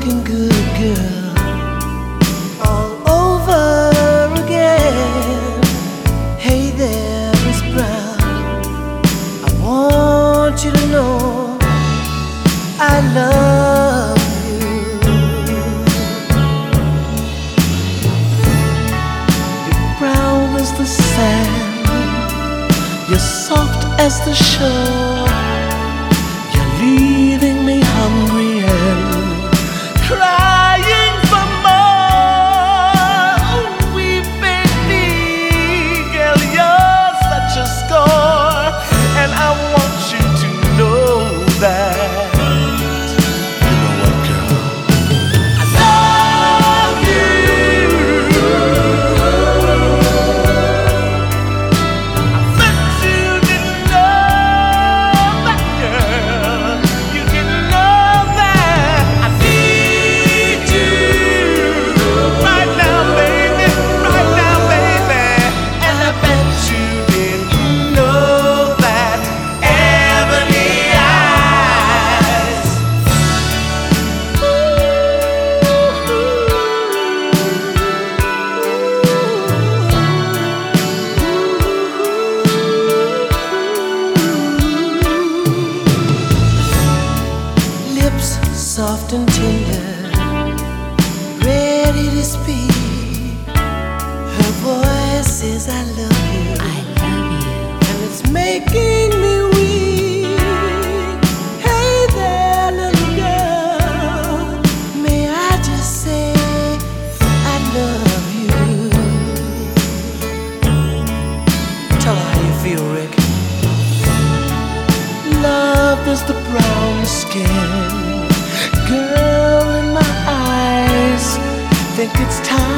looking good, girl, all over again. Hey there, Miss Brown, I want you to know I love you. You're brown as the sand, you're soft as the shore. You're leaving me hungry and crying for more. Oh, weeping me, girl, you're such a score, and I want you to know that. You know what, girl? I love you. I bet you didn't know that, girl. You didn't know that I need you right now, baby, right now, baby. And I bet you didn't know that, ebony eyes. Lips soft and tender, ready to speak. Her voice says I love you, I love you. and it's making me weak. Hey there, little girl, may I just say I love you. Tell her how you feel, Rick. Love is the brown skin, girl, in my eyes. Think it's time